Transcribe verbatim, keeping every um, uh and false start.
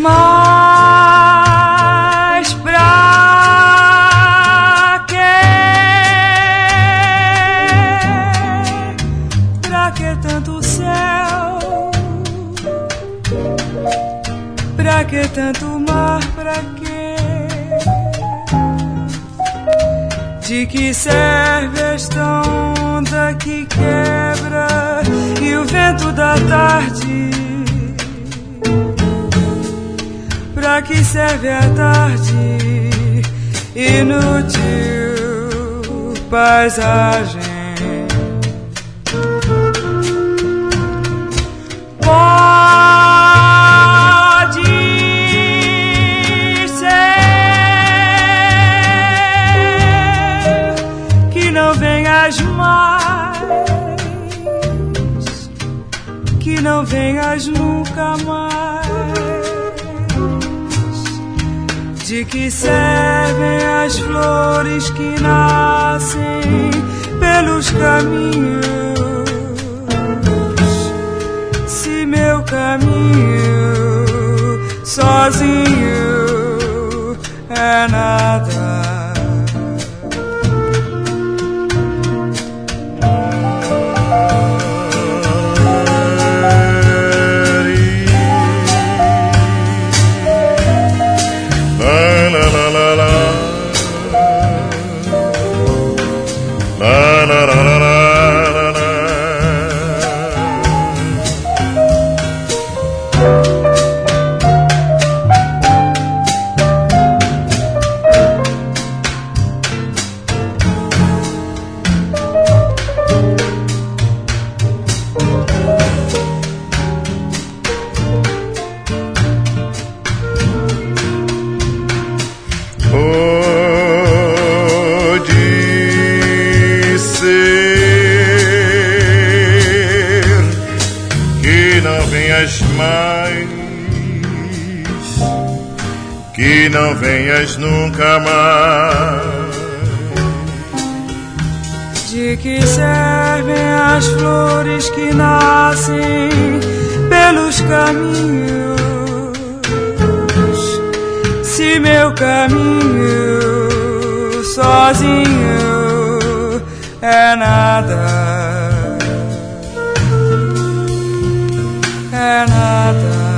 Mas pra quê? Pra que tanto céu? Pra que tanto mar? Pra quê? De que serve esta onda que quebra e o vento da tarde? Pra que serve a tarde? Inútil paisagem. Pode ser que não venhas mais, que não venhas nunca mais. De que servem as flores que nascem pelos caminhos, se meu caminho sozinho é nada? Que não venhas nunca mais. De que servem as flores que nascem pelos caminhos, se meu caminho sozinho é nada? É nada.